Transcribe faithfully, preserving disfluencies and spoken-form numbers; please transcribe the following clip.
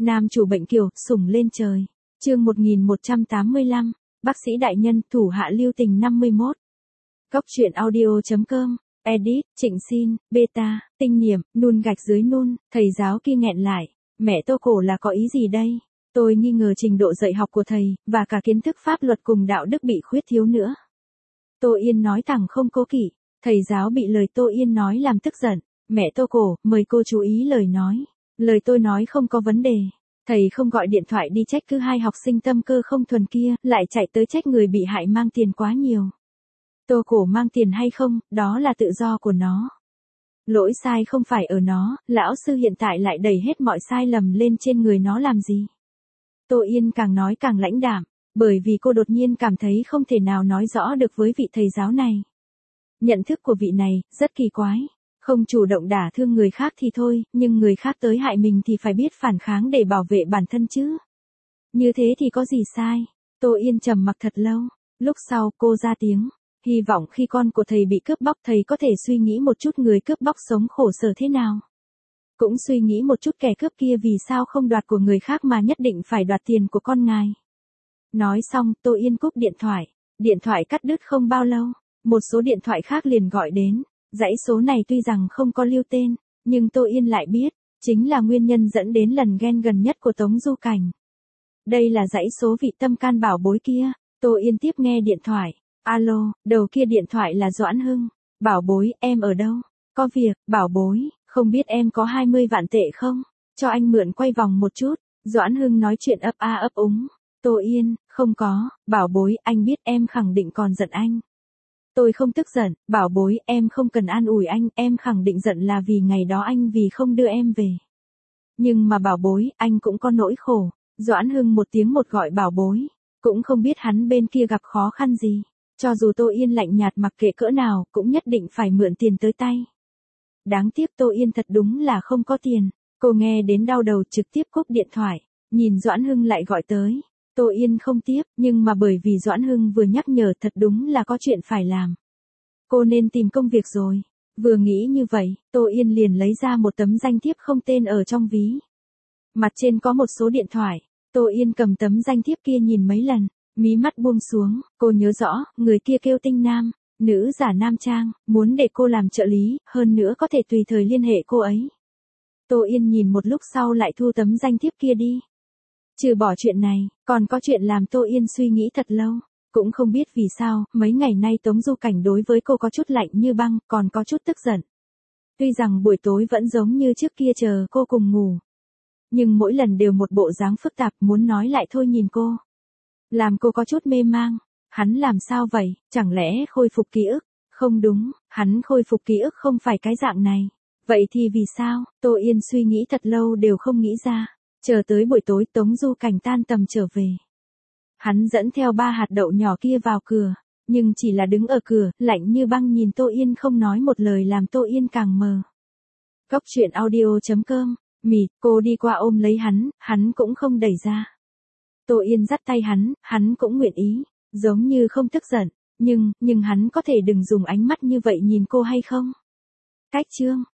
Nam chủ bệnh kiều, sủng lên trời. Chương một nghìn một trăm tám mươi lăm, bác sĩ đại nhân, thủ hạ lưu tình năm mươi mốt. Góc truyện audio chấm com, edit, Trịnh Xin, beta, tinh niệm, nun gạch dưới nun, thầy giáo kia nghẹn lại. Mẹ Tô Cổ là có ý gì đây? Tôi nghi ngờ trình độ dạy học của thầy, và cả kiến thức pháp luật cùng đạo đức bị khuyết thiếu nữa. Tô Yên nói thẳng không cố kỵ. Thầy giáo bị lời Tô Yên nói làm tức giận. Mẹ Tô Cổ, mời cô chú ý lời nói. Lời tôi nói không có vấn đề. Thầy không gọi điện thoại đi trách cứ hai học sinh tâm cơ không thuần kia, lại chạy tới trách người bị hại mang tiền quá nhiều. Tô Cổ mang tiền hay không, đó là tự do của nó. Lỗi sai không phải ở nó, lão sư hiện tại lại đẩy hết mọi sai lầm lên trên người nó làm gì. Tô Yên càng nói càng lãnh đạm, bởi vì cô đột nhiên cảm thấy không thể nào nói rõ được với vị thầy giáo này. Nhận thức của vị này, rất kỳ quái. Không chủ động đả thương người khác thì thôi, nhưng người khác tới hại mình thì phải biết phản kháng để bảo vệ bản thân chứ. Như thế thì có gì sai? Tô Yên trầm mặc thật lâu. Lúc sau cô ra tiếng. Hy vọng khi con của thầy bị cướp bóc thầy có thể suy nghĩ một chút người cướp bóc sống khổ sở thế nào. Cũng suy nghĩ một chút kẻ cướp kia vì sao không đoạt của người khác mà nhất định phải đoạt tiền của con ngài. Nói xong, Tô Yên cúp điện thoại. Điện thoại cắt đứt không bao lâu. Một số điện thoại khác liền gọi đến. Dãy số này tuy rằng không có lưu tên, nhưng Tô Yên lại biết, chính là nguyên nhân dẫn đến lần ghen gần nhất của Tống Du Cảnh. Đây là dãy số vị tâm can bảo bối kia. Tô Yên tiếp nghe điện thoại. Alo, đầu kia điện thoại là Doãn Hưng. Bảo bối, em ở đâu? Có việc, bảo bối, không biết em có hai mươi vạn tệ không? Cho anh mượn quay vòng một chút. Doãn Hưng nói chuyện ấp a ấp úng. Tô Yên, không có, bảo bối, anh biết em khẳng định còn giận anh. Tôi không tức giận, bảo bối, em không cần an ủi anh, em khẳng định giận là vì ngày đó anh vì không đưa em về. Nhưng mà bảo bối, anh cũng có nỗi khổ. Doãn Hưng một tiếng một gọi bảo bối, cũng không biết hắn bên kia gặp khó khăn gì. Cho dù Tô Yên lạnh nhạt mặc kệ cỡ nào, cũng nhất định phải mượn tiền tới tay. Đáng tiếc Tô Yên thật đúng là không có tiền. Cô nghe đến đau đầu trực tiếp cúp điện thoại, nhìn Doãn Hưng lại gọi tới. Tô Yên không tiếp, nhưng mà bởi vì Doãn Hưng vừa nhắc nhở thật đúng là có chuyện phải làm. Cô nên tìm công việc rồi. Vừa nghĩ như vậy, Tô Yên liền lấy ra một tấm danh thiếp không tên ở trong ví. Mặt trên có một số điện thoại. Tô Yên cầm tấm danh thiếp kia nhìn mấy lần, mí mắt buông xuống. Cô nhớ rõ, người kia kêu Tinh Nam, nữ giả nam trang, muốn để cô làm trợ lý, hơn nữa có thể tùy thời liên hệ cô ấy. Tô Yên nhìn một lúc sau lại thu tấm danh thiếp kia đi. Trừ bỏ chuyện này, còn có chuyện làm Tô Yên suy nghĩ thật lâu. Cũng không biết vì sao, mấy ngày nay Tống Du Cảnh đối với cô có chút lạnh như băng, còn có chút tức giận. Tuy rằng buổi tối vẫn giống như trước kia chờ cô cùng ngủ. Nhưng mỗi lần đều một bộ dáng phức tạp muốn nói lại thôi nhìn cô. Làm cô có chút mê mang. Hắn làm sao vậy, chẳng lẽ khôi phục ký ức? Không đúng, hắn khôi phục ký ức không phải cái dạng này. Vậy thì vì sao? Tô Yên suy nghĩ thật lâu đều không nghĩ ra. Chờ tới buổi tối Tống Du Cảnh tan tầm trở về. Hắn dẫn theo ba hạt đậu nhỏ kia vào cửa, nhưng chỉ là đứng ở cửa, lạnh như băng nhìn Tô Yên không nói một lời làm Tô Yên càng mờ. Góc truyện audio chấm com, mì, cô đi qua ôm lấy hắn, hắn cũng không đẩy ra. Tô Yên dắt tay hắn, hắn cũng nguyện ý, giống như không tức giận, nhưng, nhưng hắn có thể đừng dùng ánh mắt như vậy nhìn cô hay không? Cách chương.